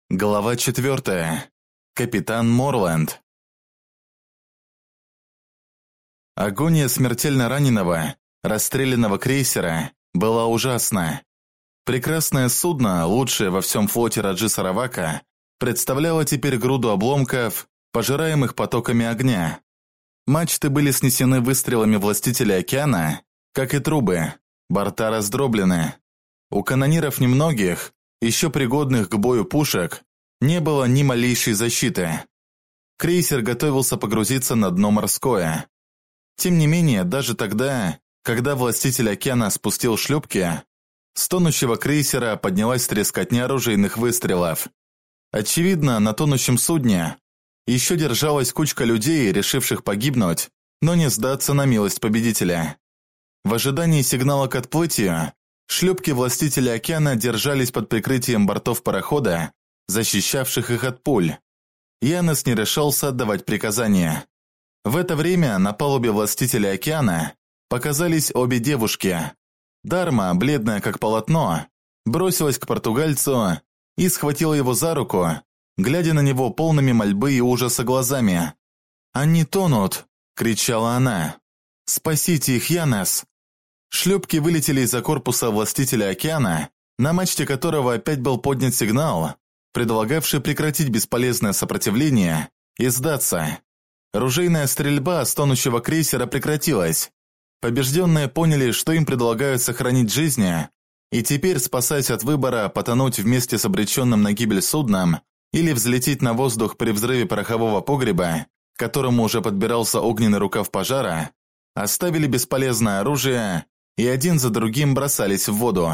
Глава 4. Капитан Морланд. Агония смертельно раненого, расстрелянного крейсера была ужасна. Прекрасное судно, лучшее во всем флоте Раджи Саравака, представляло теперь груду обломков, пожираемых потоками огня. Мачты были снесены выстрелами властителя океана, как и трубы, борта раздроблены. У канониров немногих, еще пригодных к бою пушек, не было ни малейшей защиты. Крейсер готовился погрузиться на дно морское. Тем не менее, даже тогда, когда властитель океана спустил шлюпки, с тонущего крейсера поднялась трескотня оружейных выстрелов. Очевидно, на тонущем судне еще держалась кучка людей, решивших погибнуть, но не сдаться на милость победителя. В ожидании сигнала к отплытию, шлюпки властителя океана держались под прикрытием бортов парохода, защищавших их от пуль. Янос не решался отдавать приказания. В это время на палубе властителя океана показались обе девушки. Дарма, бледная как полотно, бросилась к португальцу и схватила его за руку, глядя на него полными мольбы и ужаса глазами. «Они тонут!» – кричала она. «Спасите их, Янос!» Шлюпки вылетели из-за корпуса властителя океана, на мачте которого опять был поднят сигнал, предлагавший прекратить бесполезное сопротивление и сдаться. Ружейная стрельба с тонущего крейсера прекратилась. Побежденные поняли, что им предлагают сохранить жизни, и теперь, спасаясь от выбора потонуть вместе с обреченным на гибель судном или взлететь на воздух при взрыве порохового погреба, к которому уже подбирался огненный рукав пожара, оставили бесполезное оружие и один за другим бросались в воду.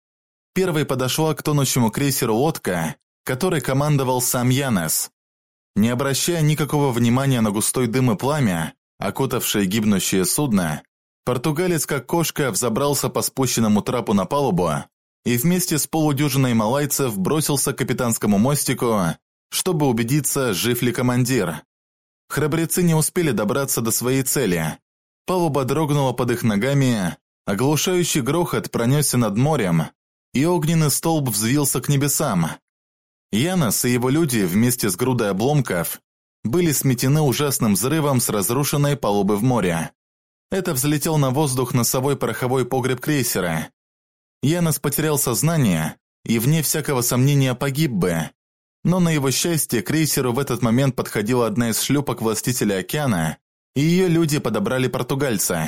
Первой подошла к тонущему крейсеру лодка, которой командовал сам Янос. Не обращая никакого внимания на густой дым и пламя, окутавшее гибнущее судно, португалец как кошка взобрался по спущенному трапу на палубу и вместе с полудюжиной малайцев бросился к капитанскому мостику, чтобы убедиться, жив ли командир. Храбрецы не успели добраться до своей цели. Палуба дрогнула под их ногами, оглушающий грохот пронесся над морем, и огненный столб взвился к небесам. Янос и его люди вместе с грудой обломков были сметены ужасным взрывом с разрушенной палубы в море. Это взлетел на воздух носовой пороховой погреб крейсера. Янос потерял сознание и, вне всякого сомнения, погиб бы. Но на его счастье к крейсеру в этот момент подходила одна из шлюпок властителя океана, и ее люди подобрали португальца.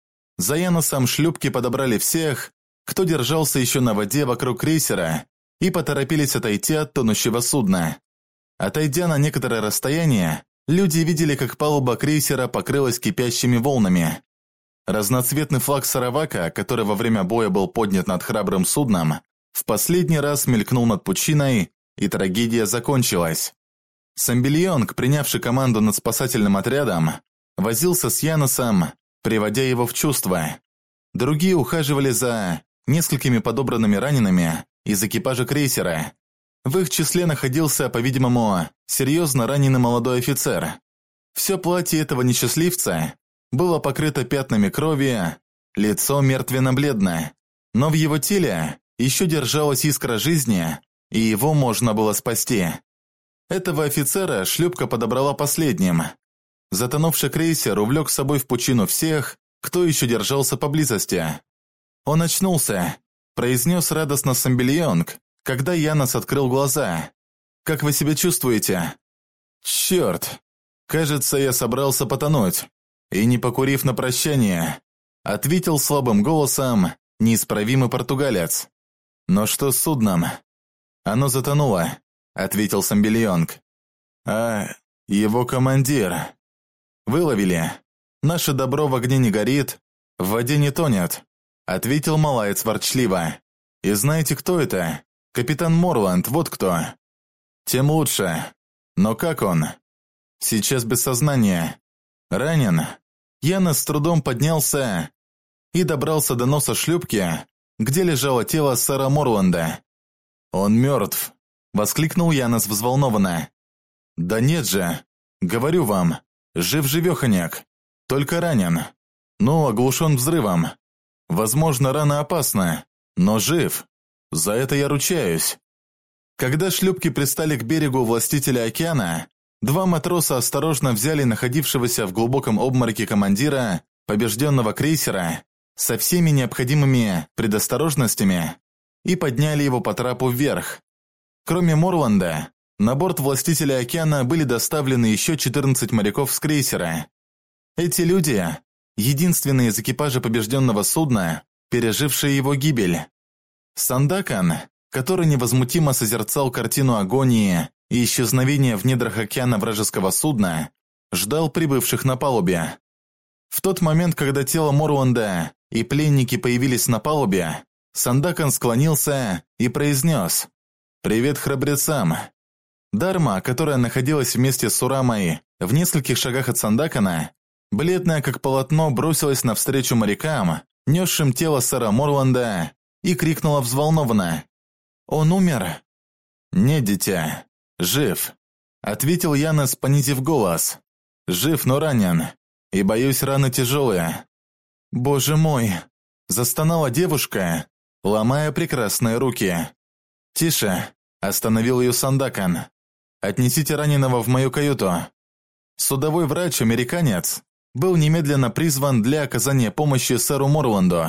За Яносом шлюпки подобрали всех, кто держался еще на воде вокруг крейсера, и поторопились отойти от тонущего судна. Отойдя на некоторое расстояние, люди видели, как палуба крейсера покрылась кипящими волнами. Разноцветный флаг Саравака, который во время боя был поднят над храбрым судном, в последний раз мелькнул над пучиной, и трагедия закончилась. Самбильонг, принявший команду над спасательным отрядом, возился с Яносом, приводя его в чувство. Другие ухаживали за несколькими подобранными ранеными из экипажа крейсера. В их числе находился, по-видимому, серьезно раненый молодой офицер. Все платье этого несчастливца было покрыто пятнами крови, лицо мертвенно-бледно, но в его теле еще держалась искра жизни, и его можно было спасти. Этого офицера шлюпка подобрала последним. Затонувший крейсер увлек с собой в пучину всех, кто еще держался поблизости. «Он очнулся», – произнес радостно Самбильонг, когда Янос открыл глаза. «Как вы себя чувствуете?» «Черт! Кажется, я собрался потонуть. И не покурив на прощание», – ответил слабым голосом неисправимый португалец. «Но что с судном?» «Оно затонуло», – ответил Самбильонг. «А его командир?» «Выловили. Наше добро в огне не горит, в воде не тонет», – ответил малаец ворчливо. «И знаете, кто это? Капитан Морланд, вот кто». «Тем лучше. Но как он?» «Сейчас без сознания. Ранен». Янос с трудом поднялся и добрался до носа шлюпки, где лежало тело сэра Морланда. «Он мертв», – воскликнул Янос взволнованно. «Да нет же, говорю вам, жив-живеханяк, только ранен. Ну, оглушен взрывом. Возможно, рана опасна, но жив. За это я ручаюсь». Когда шлюпки пристали к берегу властителя океана, два матроса осторожно взяли находившегося в глубоком обмороке командира побежденного крейсера со всеми необходимыми предосторожностями и подняли его по трапу вверх. Кроме Морланда, на борт властителя океана были доставлены еще 14 моряков с крейсера. Эти люди – единственные из экипажа побежденного судна, пережившие его гибель. Сандакан, который невозмутимо созерцал картину агонии и исчезновения в недрах океана вражеского судна, ждал прибывших на палубе. В тот момент, когда тело Морланда и пленники появились на палубе, Сандакан склонился и произнес «Привет храбрецам». Дарма, которая находилась вместе с Сурамой в нескольких шагах от Сандакана, бледная как полотно, бросилась навстречу морякам, несшим тело сэра Морланда, и крикнула взволнованно «Он умер?» «Нет, дитя, жив», — ответил Янос, понизив голос. «Жив, но ранен, и, боюсь, раны тяжелые». «Боже мой!» — застонала девушка, ломая прекрасные руки. «Тише!» — остановил ее Сандакан. «Отнесите раненого в мою каюту». Судовой врач-американец был немедленно призван для оказания помощи сэру Морланду.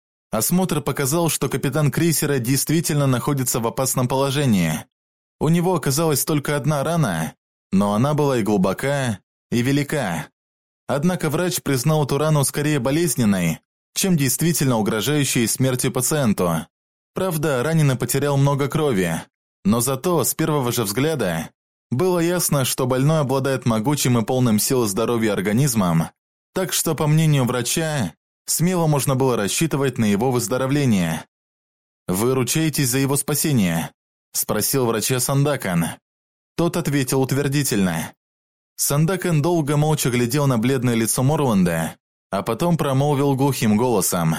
Осмотр показал, что капитан крейсера действительно находится в опасном положении. У него оказалась только одна рана, но она была и глубока, и велика. Однако врач признал эту рану скорее болезненной, чем действительно угрожающей смертью пациенту. Правда, раненый потерял много крови, но зато с первого же взгляда было ясно, что больной обладает могучим и полным сил и здоровья организмом, так что, по мнению врача, смело можно было рассчитывать на его выздоровление. «Вы ручаетесь за его спасение?» – спросил врача Сандакан. Тот ответил утвердительно. Сандакан долго молча глядел на бледное лицо Морланда, а потом промолвил глухим голосом.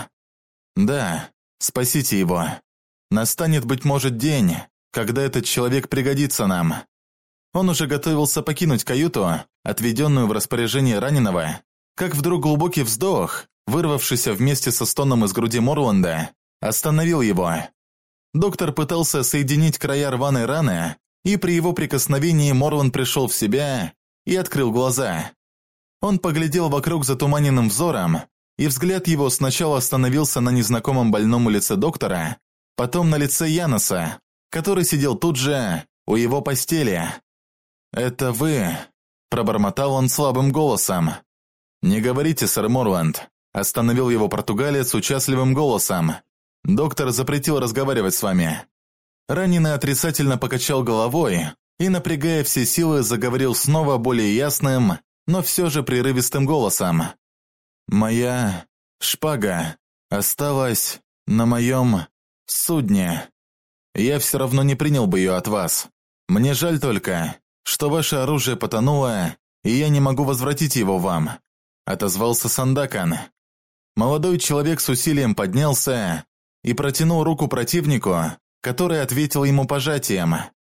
«Да, спасите его. Настанет, быть может, день, когда этот человек пригодится нам». Он уже готовился покинуть каюту, отведенную в распоряжение раненого, как вдруг глубокий вздох, вырвавшийся вместе со стоном из груди Морланда, остановил его. Доктор пытался соединить края рваной раны, и при его прикосновении Морланд пришел в себя и открыл глаза. Он поглядел вокруг затуманенным взором, и взгляд его сначала остановился на незнакомом больном лице доктора, потом на лице Яноса, который сидел тут же, у его постели. «Это вы», – пробормотал он слабым голосом. «Не говорите, сэр Морланд», – остановил его португалец участливым голосом. «Доктор запретил разговаривать с вами». Раненый отрицательно покачал головой и, напрягая все силы, заговорил снова более ясным, но все же прерывистым голосом. «Моя шпага осталась на моем судне. Я все равно не принял бы ее от вас. Мне жаль только, что ваше оружие потонуло, и я не могу возвратить его вам», – отозвался Сандакан. Молодой человек с усилием поднялся и протянул руку противнику, который ответил ему пожатием.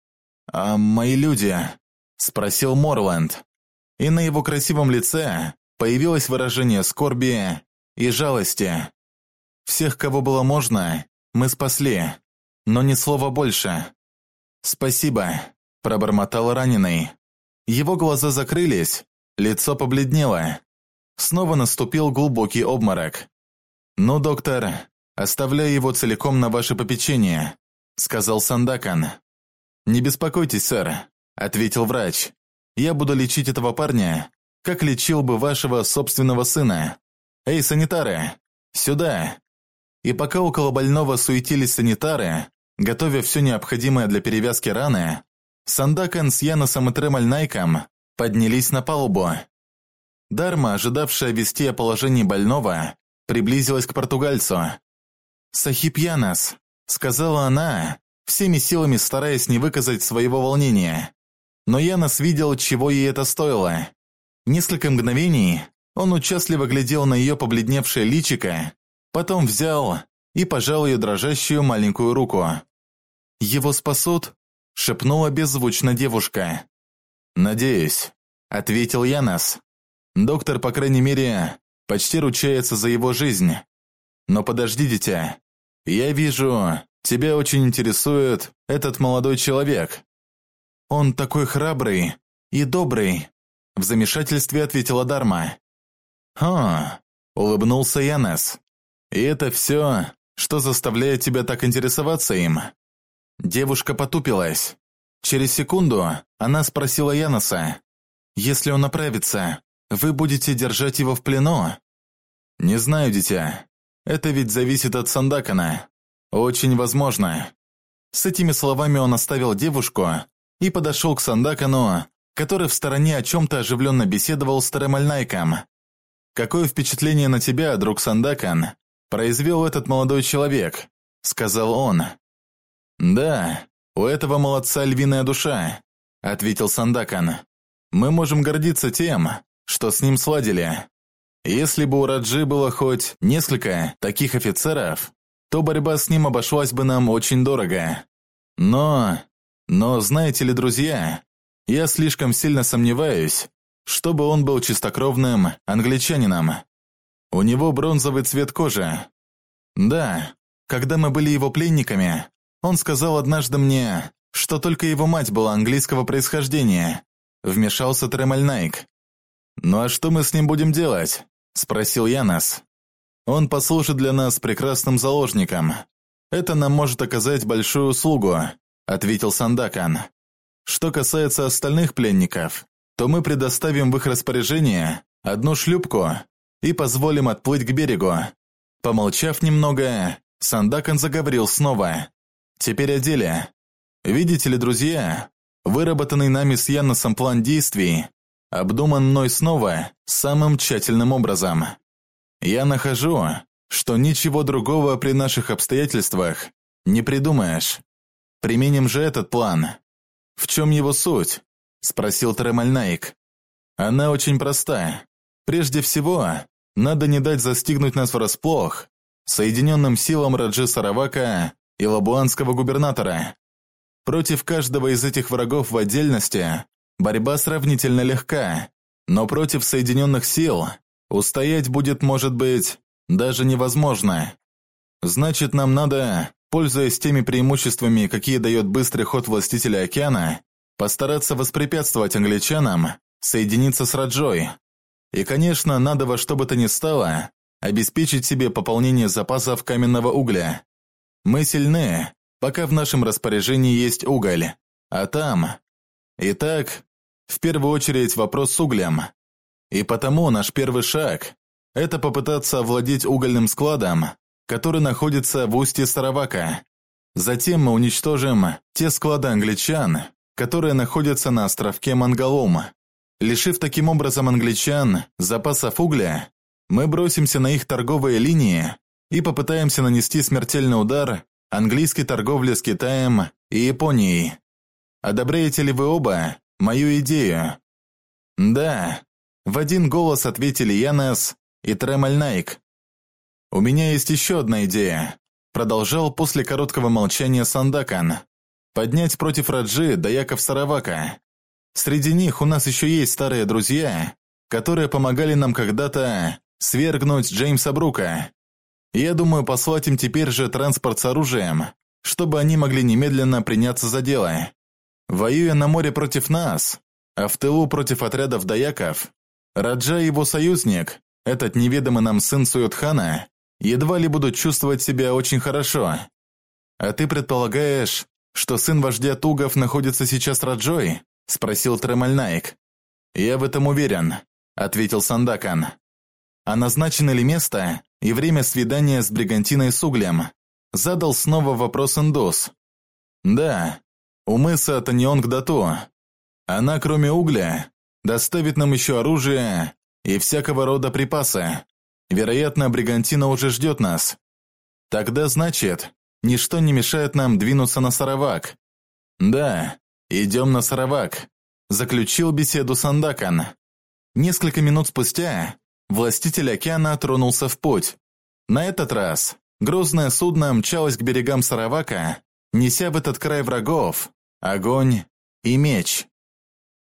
«А мои люди?» – спросил Морланд. И на его красивом лице появилось выражение скорби и жалости. «Всех, кого было можно, мы спасли, но ни слова больше». «Спасибо», – пробормотал раненый. Его глаза закрылись, лицо побледнело. Снова наступил глубокий обморок. «Ну, доктор, оставляю его целиком на ваше попечение», – сказал Сандакан. «Не беспокойтесь, сэр», – ответил врач. «Я буду лечить этого парня, как лечил бы вашего собственного сына. Эй, санитары, сюда!» И пока около больного суетились санитары, готовя все необходимое для перевязки раны, Сандакан с Яносом и Тремальнайком поднялись на палубу. Дарма, ожидавшая вести о положении больного, приблизилась к португальцу. «Сахиб Янос», — сказала она, всеми силами стараясь не выказать своего волнения. Но Янос видел, чего ей это стоило. Несколько мгновений он участливо глядел на ее побледневшее личико, потом взял и пожал ее дрожащую маленькую руку. «Его спасут?» – шепнула беззвучно девушка. «Надеюсь», – ответил Янос. «Доктор, по крайней мере, почти ручается за его жизнь. Но подожди, дитя. Я вижу, тебя очень интересует этот молодой человек». «Он такой храбрый и добрый», – в замешательстве ответила Дарма. «Хм», – улыбнулся Янес. «И это все, что заставляет тебя так интересоваться им?» Девушка потупилась. Через секунду она спросила Янеса: «Если он оправится, вы будете держать его в плену?» «Не знаю, дитя. Это ведь зависит от Сандакана. Очень возможно». С этими словами он оставил девушку и подошел к Сандакану, который в стороне о чем-то оживленно беседовал с Таремальнайком. «Какое впечатление на тебя, друг Сандакан, произвел этот молодой человек?» – сказал он. «Да, у этого молодца львиная душа», – ответил Сандакан. «Мы можем гордиться тем, что с ним сладили. Если бы у Раджи было хоть несколько таких офицеров, то борьба с ним обошлась бы нам очень дорого. Но, знаете ли, друзья, я слишком сильно сомневаюсь, чтобы он был чистокровным англичанином. У него бронзовый цвет кожи. Да, когда мы были его пленниками, он сказал однажды мне, что только его мать была английского происхождения», – вмешался Таремальнайк. «Ну а что мы с ним будем делать?» – спросил Янес. «Он послужит для нас прекрасным заложником. Это нам может оказать большую услугу», – ответил Сандакан. «Что касается остальных пленников, то мы предоставим в их распоряжение одну шлюпку и позволим отплыть к берегу». Помолчав немного, Сандакан заговорил снова. «Теперь о деле. Видите ли, друзья, выработанный нами с Яннесом план действий обдуман мной снова самым тщательным образом. Я нахожу, что ничего другого при наших обстоятельствах не придумаешь. Применим же этот план». «В чем его суть?» – спросил Таремальнайк. «Она очень проста. Прежде всего, надо не дать застигнуть нас врасплох соединенным силам Раджи Саравака и лабуанского губернатора. Против каждого из этих врагов в отдельности борьба сравнительно легка, но против соединенных сил устоять будет, может быть, даже невозможно. Значит, нам надо, пользуясь теми преимуществами, какие дает быстрый ход властителя океана, постараться воспрепятствовать англичанам соединиться с Раджой. И, конечно, надо во что бы то ни стало обеспечить себе пополнение запасов каменного угля. Мы сильны, пока в нашем распоряжении есть уголь, а там... Итак, в первую очередь вопрос с углем. И потому наш первый шаг – это попытаться овладеть угольным складом, который находится в устье Саравака. Затем мы уничтожим те склады англичан, которые находятся на островке Мангалум. Лишив таким образом англичан запасов угля, мы бросимся на их торговые линии и попытаемся нанести смертельный удар английской торговле с Китаем и Японией. Одобряете ли вы оба мою идею?» «Да», – в один голос ответили Янес и Таремальнайк. «У меня есть еще одна идея», – продолжал после короткого молчания Сандакан. «Поднять против Раджи даяков Саравака. Среди них у нас еще есть старые друзья, которые помогали нам когда-то свергнуть Джеймса Брука. Я думаю послать им теперь же транспорт с оружием, чтобы они могли немедленно приняться за дело. Воюя на море против нас, а в тылу против отрядов даяков, Раджа и его союзник, этот неведомый нам сын Суйотхана, едва ли будут чувствовать себя очень хорошо. А ты предполагаешь, что сын вождя Тугов находится сейчас с Раджой?» – спросил Таремальнайк. «Я в этом уверен», – ответил Сандакан. «А назначено ли место и время свидания с бригантиной с углем?» – задал снова вопрос индус. «Да, у мыса Таньонг-Дату. Она, кроме угля, доставит нам еще оружие и всякого рода припасы. Вероятно, бригантина уже ждет нас. Тогда, значит, ничто не мешает нам двинуться на Саравак». «Да, идем на Саравак», – заключил беседу Сандакан. Несколько минут спустя властитель океана тронулся в путь. На этот раз грозное судно мчалось к берегам Саравака, неся в этот край врагов огонь и меч.